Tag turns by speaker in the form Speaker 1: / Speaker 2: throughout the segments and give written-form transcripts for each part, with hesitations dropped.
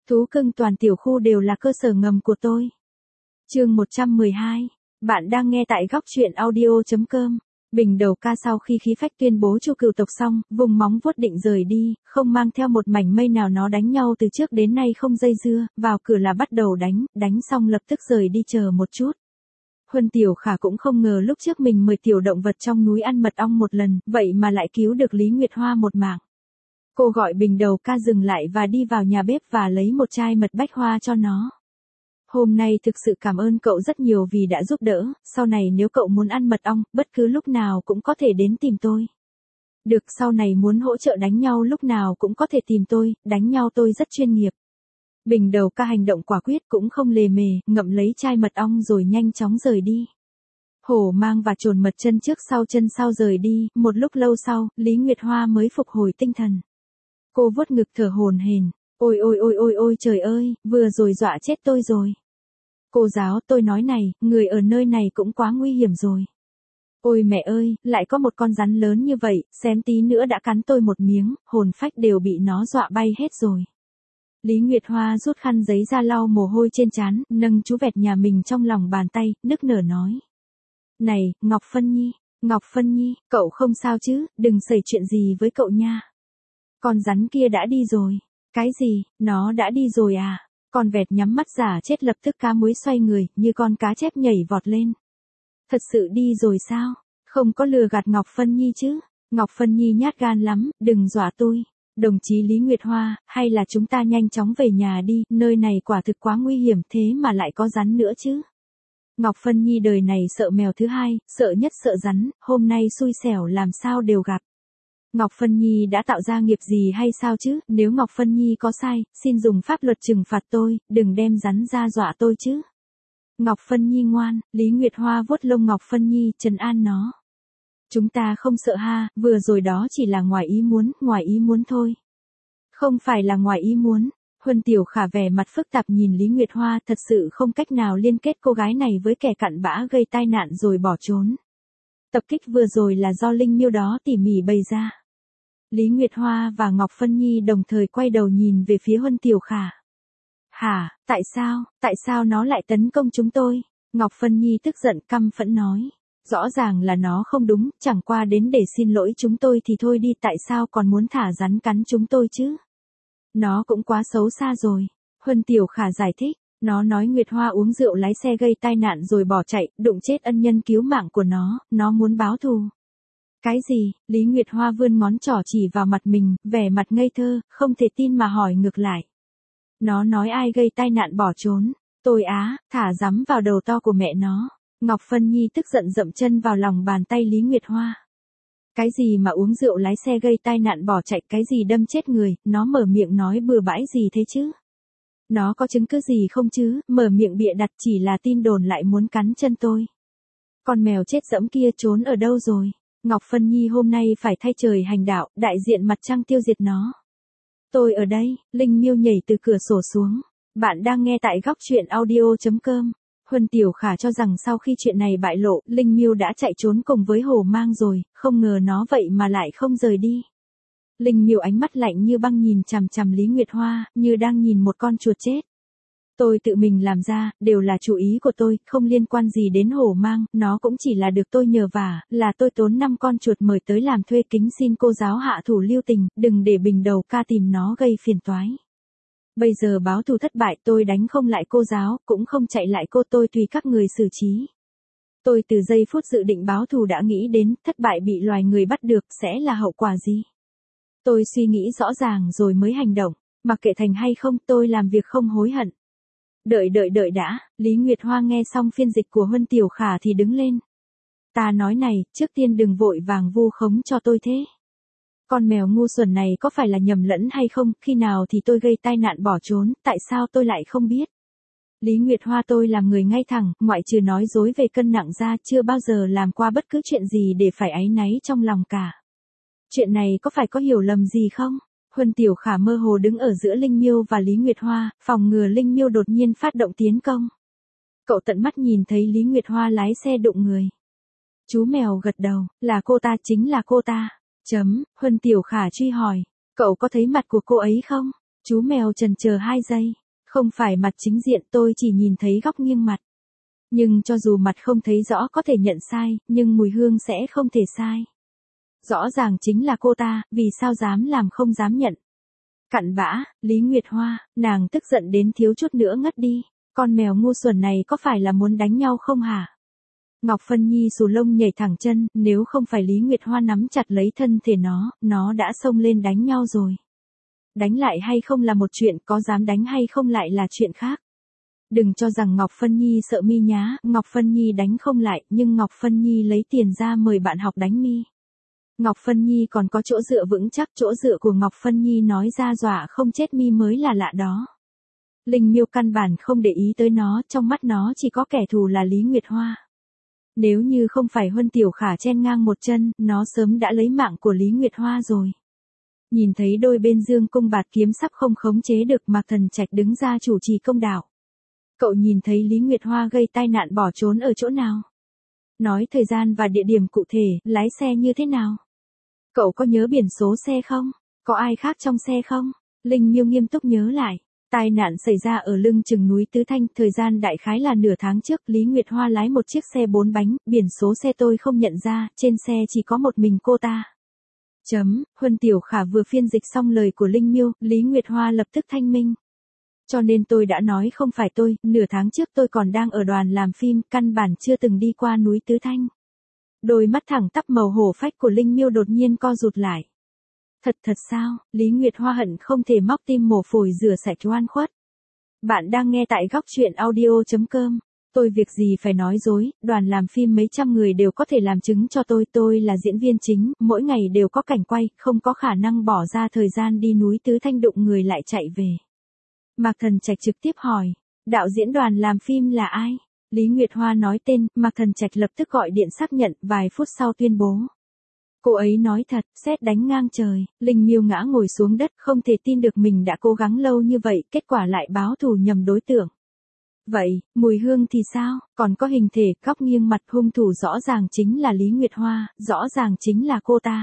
Speaker 1: Thú cưng toàn tiểu khu đều là cơ sở ngầm của tôi. Chương 112. Bạn đang nghe tại góc truyện audio.com. Bình đầu ca sau khi khí phách tuyên bố chu cừu tộc xong, vùng móng vuốt định rời đi, không mang theo một mảnh mây nào. Nó đánh nhau từ trước đến nay không dây dưa, vào cửa là bắt đầu đánh xong lập tức rời đi. Chờ một chút. Huân Tiểu Khả cũng không ngờ lúc trước mình mời tiểu động vật trong núi ăn mật ong một lần, vậy mà lại cứu được Lý Nguyệt Hoa một mạng. Cô gọi Bình đầu ca dừng lại và đi vào nhà bếp và lấy một chai mật bách hoa cho nó. Hôm nay thực sự cảm ơn cậu rất nhiều vì đã giúp đỡ, sau này nếu cậu muốn ăn mật ong, bất cứ lúc nào cũng có thể đến tìm tôi. Được, sau này muốn hỗ trợ đánh nhau lúc nào cũng có thể tìm tôi, đánh nhau tôi rất chuyên nghiệp. Bình đầu ca hành động quả quyết cũng không lề mề, ngậm lấy chai mật ong rồi nhanh chóng rời đi. Hổ Mang và Trồn Mật chân trước sau chân sau rời đi, một lúc lâu sau, Lý Nguyệt Hoa mới phục hồi tinh thần. Cô vuốt ngực thở hổn hển, ôi ôi ôi ôi ôi trời ơi, vừa rồi dọa chết tôi rồi. Cô giáo, tôi nói này, người ở nơi này cũng quá nguy hiểm rồi. Ôi mẹ ơi, lại có một con rắn lớn như vậy, xém tí nữa đã cắn tôi một miếng, hồn phách đều bị nó dọa bay hết rồi. Lý Nguyệt Hoa rút khăn giấy ra lau mồ hôi trên trán, nâng chú vẹt nhà mình trong lòng bàn tay, nức nở nói. Này, Ngọc Phân Nhi, cậu không sao chứ, đừng xảy chuyện gì với cậu nha. Con rắn kia đã đi rồi. Cái gì, nó đã đi rồi à? Con vẹt nhắm mắt giả chết lập tức cá muối xoay người, như con cá chép nhảy vọt lên. Thật sự đi rồi sao? Không có lừa gạt Ngọc Phân Nhi chứ? Ngọc Phân Nhi nhát gan lắm, đừng dọa tôi. Đồng chí Lý Nguyệt Hoa, hay là chúng ta nhanh chóng về nhà đi, nơi này quả thực quá nguy hiểm thế mà lại có rắn nữa chứ. Ngọc Phân Nhi đời này sợ mèo thứ hai, sợ nhất sợ rắn, hôm nay xui xẻo làm sao đều gặp. Ngọc Phân Nhi đã tạo ra nghiệp gì hay sao chứ, nếu Ngọc Phân Nhi có sai, xin dùng pháp luật trừng phạt tôi, đừng đem rắn ra dọa tôi chứ. Ngọc Phân Nhi ngoan, Lý Nguyệt Hoa vuốt lông Ngọc Phân Nhi, trấn an nó. Chúng ta không sợ ha, vừa rồi đó chỉ là ngoài ý muốn thôi. Không phải là ngoài ý muốn. Huân Tiểu Khả vẻ mặt phức tạp nhìn Lý Nguyệt Hoa, thật sự không cách nào liên kết cô gái này với kẻ cặn bã gây tai nạn rồi bỏ trốn. Tập kích vừa rồi là do Linh Miêu đó tỉ mỉ bày ra. Lý Nguyệt Hoa và Ngọc Phân Nhi đồng thời quay đầu nhìn về phía Huân Tiểu Khả. Hả, tại sao nó lại tấn công chúng tôi? Ngọc Phân Nhi tức giận căm phẫn nói. Rõ ràng là nó không đúng, chẳng qua đến để xin lỗi chúng tôi thì thôi đi, tại sao còn muốn thả rắn cắn chúng tôi chứ? Nó cũng quá xấu xa rồi. Huân Tiểu Khả giải thích, nó nói Nguyệt Hoa uống rượu lái xe gây tai nạn rồi bỏ chạy, đụng chết ân nhân cứu mạng của nó muốn báo thù. Cái gì? Lý Nguyệt Hoa vươn ngón trỏ chỉ vào mặt mình, vẻ mặt ngây thơ, không thể tin mà hỏi ngược lại. Nó nói ai gây tai nạn bỏ trốn? Tôi á, thả rắm vào đầu to của mẹ nó. Ngọc Phân Nhi tức giận dậm chân vào lòng bàn tay Lý Nguyệt Hoa. Cái gì mà uống rượu lái xe gây tai nạn bỏ chạy, cái gì đâm chết người, nó mở miệng nói bừa bãi gì thế chứ? Nó có chứng cứ gì không chứ, mở miệng bịa đặt chỉ là tin đồn lại muốn cắn chân tôi. Con mèo chết dẫm kia trốn ở đâu rồi? Ngọc Phân Nhi hôm nay phải thay trời hành đạo, đại diện mặt trăng tiêu diệt nó. Tôi ở đây, Linh Miêu nhảy từ cửa sổ xuống. Bạn đang nghe tại góc truyện audio.com. Huân Tiểu Khả cho rằng sau khi chuyện này bại lộ, Linh Miêu đã chạy trốn cùng với Hổ Mang rồi, không ngờ nó vậy mà lại không rời đi. Linh Miêu ánh mắt lạnh như băng nhìn chằm chằm Lý Nguyệt Hoa, như đang nhìn một con chuột chết. Tôi tự mình làm ra, đều là chủ ý của tôi, không liên quan gì đến Hổ Mang, nó cũng chỉ là được tôi nhờ vả, là tôi tốn 5 con chuột mời tới làm thuê, kính xin cô giáo hạ thủ lưu tình, đừng để Bình đầu ca tìm nó gây phiền toái. Bây giờ báo thù thất bại, tôi đánh không lại cô giáo, cũng không chạy lại cô, tôi tùy các người xử trí. Tôi từ giây phút dự định báo thù đã nghĩ đến, thất bại bị loài người bắt được, sẽ là hậu quả gì. Tôi suy nghĩ rõ ràng rồi mới hành động, mặc kệ thành hay không, tôi làm việc không hối hận. Đợi đã, Lý Nguyệt Hoa nghe xong phiên dịch của Huân Tiểu Khả thì đứng lên. Ta nói này, trước tiên đừng vội vàng vu khống cho tôi thế. Con mèo ngu xuẩn này có phải là nhầm lẫn hay không, khi nào thì tôi gây tai nạn bỏ trốn, tại sao tôi lại không biết. Lý Nguyệt Hoa tôi làm người ngay thẳng, ngoại trừ nói dối về cân nặng ra, chưa bao giờ làm qua bất cứ chuyện gì để phải áy náy trong lòng cả. Chuyện này có phải có hiểu lầm gì không? Huân Tiểu Khả mơ hồ đứng ở giữa Linh Miêu và Lý Nguyệt Hoa, phòng ngừa Linh Miêu đột nhiên phát động tiến công. Cậu tận mắt nhìn thấy Lý Nguyệt Hoa lái xe đụng người. Chú mèo gật đầu, là cô ta, chính là cô ta. Huân Tiểu Khả truy hỏi, cậu có thấy mặt của cô ấy không? Chú mèo chần chờ 2 giây. Không phải mặt chính diện, tôi chỉ nhìn thấy góc nghiêng mặt. Nhưng cho dù mặt không thấy rõ có thể nhận sai, nhưng mùi hương sẽ không thể sai. Rõ ràng chính là cô ta, vì sao dám làm không dám nhận. Cặn bã, Lý Nguyệt Hoa, nàng tức giận đến thiếu chút nữa ngất đi. Con mèo ngu xuẩn này có phải là muốn đánh nhau không hả? Ngọc Phân Nhi xù lông nhảy thẳng chân, nếu không phải Lý Nguyệt Hoa nắm chặt lấy thân thể nó đã xông lên đánh nhau rồi. Đánh lại hay không là một chuyện, có dám đánh hay không lại là chuyện khác. Đừng cho rằng Ngọc Phân Nhi sợ mi nhá, Ngọc Phân Nhi đánh không lại, nhưng Ngọc Phân Nhi lấy tiền ra mời bạn học đánh mi. Ngọc Phân Nhi còn có chỗ dựa vững chắc, chỗ dựa của Ngọc Phân Nhi nói ra dọa không chết mi mới là lạ đó. Linh Miêu căn bản không để ý tới nó, trong mắt nó chỉ có kẻ thù là Lý Nguyệt Hoa. Nếu như không phải Huân Tiểu Khả chen ngang một chân, nó sớm đã lấy mạng của Lý Nguyệt Hoa rồi. Nhìn thấy đôi bên dương cung bạt kiếm sắp không khống chế được, Mạc Thần Trạch đứng ra chủ trì công đạo. Cậu nhìn thấy Lý Nguyệt Hoa gây tai nạn bỏ trốn ở chỗ nào? Nói thời gian và địa điểm cụ thể, lái xe như thế nào? Cậu có nhớ biển số xe không? Có ai khác trong xe không? Linh Miêu nghiêm túc nhớ lại. Tai nạn xảy ra ở lưng chừng núi Tứ Thanh, thời gian đại khái là nửa tháng trước. Lý Nguyệt Hoa lái một chiếc xe 4 bánh, biển số xe tôi không nhận ra, trên xe chỉ có một mình cô ta. Huân Tiểu Khả vừa phiên dịch xong lời của Linh Miêu, Lý Nguyệt Hoa lập tức thanh minh. Cho nên tôi đã nói không phải tôi, nửa tháng trước tôi còn đang ở đoàn làm phim, căn bản chưa từng đi qua núi Tứ Thanh. Đôi mắt thẳng tắp màu hổ phách của Linh Miêu đột nhiên co rụt lại. Thật sao? Lý Nguyệt Hoa hận không thể móc tim mổ phổi rửa sạch oan khuất. Bạn đang nghe tại góc truyện audio.com. Tôi việc gì phải nói dối, đoàn làm phim mấy trăm người đều có thể làm chứng cho tôi là diễn viên chính, mỗi ngày đều có cảnh quay, không có khả năng bỏ ra thời gian đi núi Tứ Thanh đụng người lại chạy về. Mạc Thần Trạch trực tiếp hỏi, đạo diễn đoàn làm phim là ai? Lý Nguyệt Hoa nói tên, Mạc Thần Trạch lập tức gọi điện xác nhận, vài phút sau tuyên bố. Cô ấy nói thật, sét đánh ngang trời. Linh Miêu ngã ngồi xuống đất, không thể tin được mình đã cố gắng lâu như vậy, kết quả lại báo thù nhầm đối tượng. Vậy, mùi hương thì sao? Còn có hình thể, góc nghiêng mặt, hung thủ rõ ràng chính là Lý Nguyệt Hoa, rõ ràng chính là cô ta.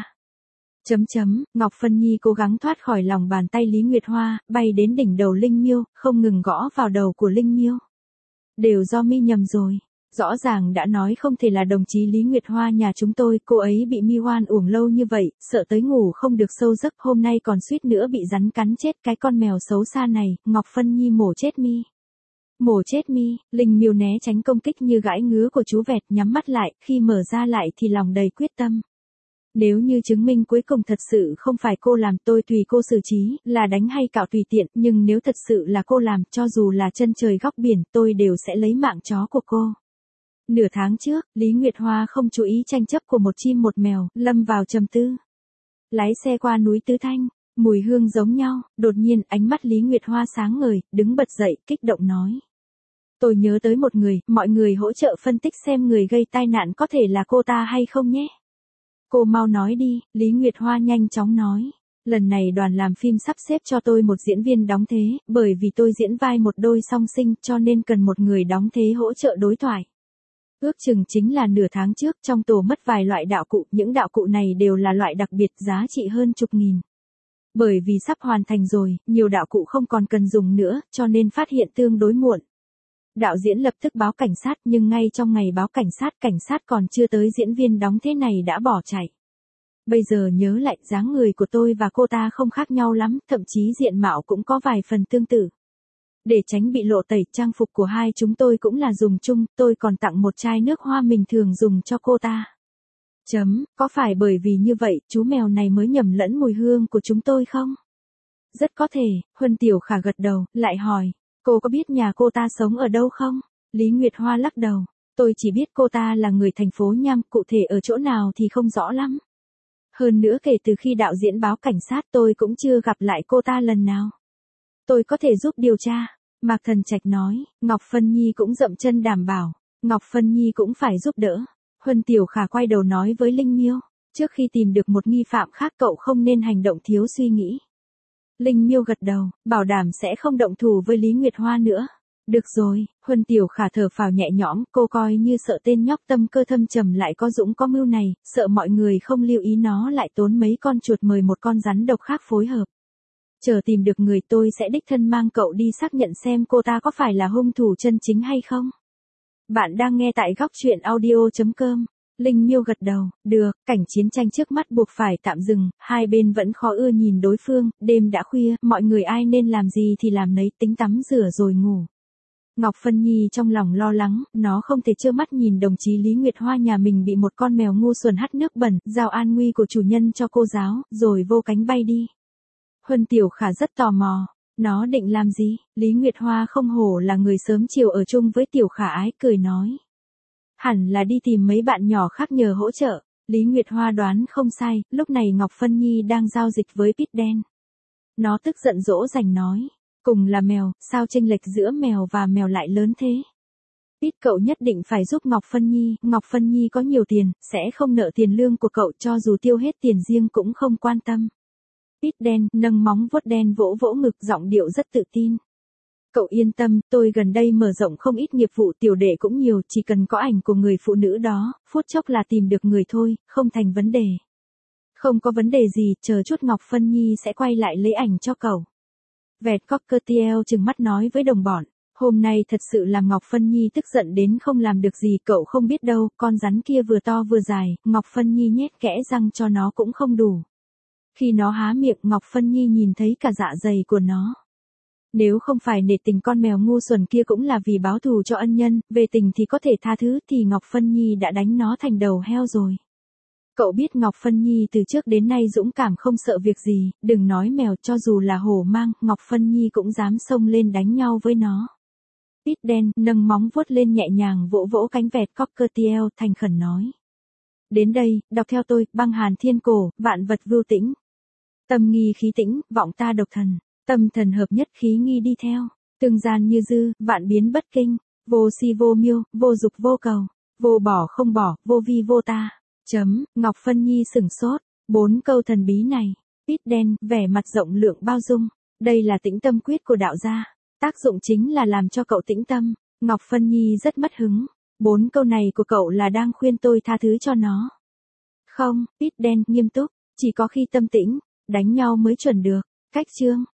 Speaker 1: Ngọc Phân Nhi cố gắng thoát khỏi lòng bàn tay Lý Nguyệt Hoa, bay đến đỉnh đầu Linh Miêu, không ngừng gõ vào đầu của Linh Miêu. Đều do mi nhầm rồi. Rõ ràng đã nói không thể là đồng chí Lý Nguyệt Hoa nhà chúng tôi, cô ấy bị mi oan uổng lâu như vậy, sợ tới ngủ không được sâu giấc, hôm nay còn suýt nữa bị rắn cắn chết, cái con mèo xấu xa này, Ngọc Phân Nhi mổ chết mi. Mổ chết mi, Linh Miêu né tránh công kích như gãi ngứa của chú vẹt, nhắm mắt lại, khi mở ra lại thì lòng đầy quyết tâm. Nếu như chứng minh cuối cùng thật sự không phải cô làm, tôi tùy cô xử trí, là đánh hay cạo tùy tiện, nhưng nếu thật sự là cô làm, cho dù là chân trời góc biển, tôi đều sẽ lấy mạng chó của cô. Nửa tháng trước, Lý Nguyệt Hoa không chú ý tranh chấp của một chim một mèo, lâm vào trầm tư. Lái xe qua núi Tứ Thanh, mùi hương giống nhau, đột nhiên ánh mắt Lý Nguyệt Hoa sáng ngời, đứng bật dậy, kích động nói. Tôi nhớ tới một người, mọi người hỗ trợ phân tích xem người gây tai nạn có thể là cô ta hay không nhé. Cô mau nói đi, Lý Nguyệt Hoa nhanh chóng nói. Lần này đoàn làm phim sắp xếp cho tôi một diễn viên đóng thế, bởi vì tôi diễn vai một đôi song sinh cho nên cần một người đóng thế hỗ trợ đối thoại. Ước chừng chính là nửa tháng trước, trong tổ mất vài loại đạo cụ, những đạo cụ này đều là loại đặc biệt giá trị hơn chục nghìn. Bởi vì sắp hoàn thành rồi, nhiều đạo cụ không còn cần dùng nữa, cho nên phát hiện tương đối muộn. Đạo diễn lập tức báo cảnh sát, nhưng ngay trong ngày báo cảnh sát còn chưa tới, diễn viên đóng thế này đã bỏ chạy. Bây giờ nhớ lại, dáng người của tôi và cô ta không khác nhau lắm, thậm chí diện mạo cũng có vài phần tương tự. Để tránh bị lộ tẩy, trang phục của hai chúng tôi cũng là dùng chung, tôi còn tặng một chai nước hoa mình thường dùng cho cô ta. Có phải bởi vì như vậy, chú mèo này mới nhầm lẫn mùi hương của chúng tôi không? Rất có thể, Huân Tiểu Khả gật đầu, lại hỏi, cô có biết nhà cô ta sống ở đâu không? Lý Nguyệt Hoa lắc đầu, tôi chỉ biết cô ta là người thành phố Nham, cụ thể ở chỗ nào thì không rõ lắm. Hơn nữa kể từ khi đạo diễn báo cảnh sát tôi cũng chưa gặp lại cô ta lần nào. Tôi có thể giúp điều tra. Mạc Thần Trạch nói, Ngọc Phân Nhi cũng dậm chân đảm bảo, Ngọc Phân Nhi cũng phải giúp đỡ. Huân Tiểu Khả quay đầu nói với Linh Miêu, trước khi tìm được một nghi phạm khác cậu không nên hành động thiếu suy nghĩ. Linh Miêu gật đầu, bảo đảm sẽ không động thủ với Lý Nguyệt Hoa nữa. Được rồi, Huân Tiểu Khả thở phào nhẹ nhõm, cô coi như sợ tên nhóc tâm cơ thâm trầm lại có dũng có mưu này, sợ mọi người không lưu ý nó lại tốn mấy con chuột mời một con rắn độc khác phối hợp. Chờ tìm được người tôi sẽ đích thân mang cậu đi xác nhận xem cô ta có phải là hung thủ chân chính hay không. Bạn đang nghe tại góc truyện audio.com. Linh Miêu gật đầu, được, cảnh chiến tranh trước mắt buộc phải tạm dừng, hai bên vẫn khó ưa nhìn đối phương, đêm đã khuya, mọi người ai nên làm gì thì làm nấy, tính tắm rửa rồi ngủ. Ngọc Phân Nhi trong lòng lo lắng, nó không thể trơ mắt nhìn đồng chí Lý Nguyệt Hoa nhà mình bị một con mèo ngu xuẩn hắt nước bẩn, giao an nguy của chủ nhân cho cô giáo, rồi vô cánh bay đi. Huân Tiểu Khả rất tò mò, nó định làm gì? Lý Nguyệt Hoa không hổ là người sớm chiều ở chung với Tiểu Khả ái, cười nói. Hẳn là đi tìm mấy bạn nhỏ khác nhờ hỗ trợ. Lý Nguyệt Hoa đoán không sai, lúc này Ngọc Phân Nhi đang giao dịch với Pít đen. Nó tức giận dỗ dành nói, cùng là mèo, sao chênh lệch giữa mèo và mèo lại lớn thế? Pít cậu nhất định phải giúp Ngọc Phân Nhi có nhiều tiền, sẽ không nợ tiền lương của cậu cho dù tiêu hết tiền riêng cũng không quan tâm. Pít đen nâng móng vuốt đen vỗ vỗ ngực, giọng điệu rất tự tin. Cậu yên tâm, tôi gần đây mở rộng không ít nghiệp vụ, tiểu đệ cũng nhiều, chỉ cần có ảnh của người phụ nữ đó, phút chốc là tìm được người thôi, không thành vấn đề. Không có vấn đề gì, chờ chút Ngọc Phân Nhi sẽ quay lại lấy ảnh cho cậu. Vẹt Cockatiel trừng mắt nói với đồng bọn, hôm nay thật sự làm Ngọc Phân Nhi tức giận đến không làm được gì, cậu không biết đâu, con rắn kia vừa to vừa dài, Ngọc Phân Nhi nhét kẽ răng cho nó cũng không đủ. Khi nó há miệng, Ngọc Phân Nhi nhìn thấy cả dạ dày của nó. Nếu không phải nể tình con mèo ngu xuẩn kia cũng là vì báo thù cho ân nhân, về tình thì có thể tha thứ, thì Ngọc Phân Nhi đã đánh nó thành đầu heo rồi. Cậu biết Ngọc Phân Nhi từ trước đến nay dũng cảm không sợ việc gì, đừng nói mèo, cho dù là hổ mang, Ngọc Phân Nhi cũng dám xông lên đánh nhau với nó. Pít đen nâng móng vuốt lên nhẹ nhàng vỗ vỗ cánh vẹt Cockatiel, thành khẩn nói. Đến đây, đọc theo tôi, băng hàn thiên cổ, vạn vật vưu tĩnh. Tâm nghi khí tĩnh, vọng ta độc thần. Tâm thần hợp nhất, khí nghi đi theo. Tương gian như dư, vạn biến bất kinh. Vô si vô miêu, vô dục vô cầu. Vô bỏ không bỏ, vô vi vô ta. Ngọc Phân Nhi sửng sốt. 4 câu thần bí này. Pít đen, vẻ mặt rộng lượng bao dung. Đây là tĩnh tâm quyết của đạo gia. Tác dụng chính là làm cho cậu tĩnh tâm. Ngọc Phân Nhi rất mất hứng. 4 câu này của cậu là đang khuyên tôi tha thứ cho nó. Không, Pít đen nghiêm túc. Chỉ có khi tâm tĩnh, đánh nhau mới chuẩn được. Cách chương.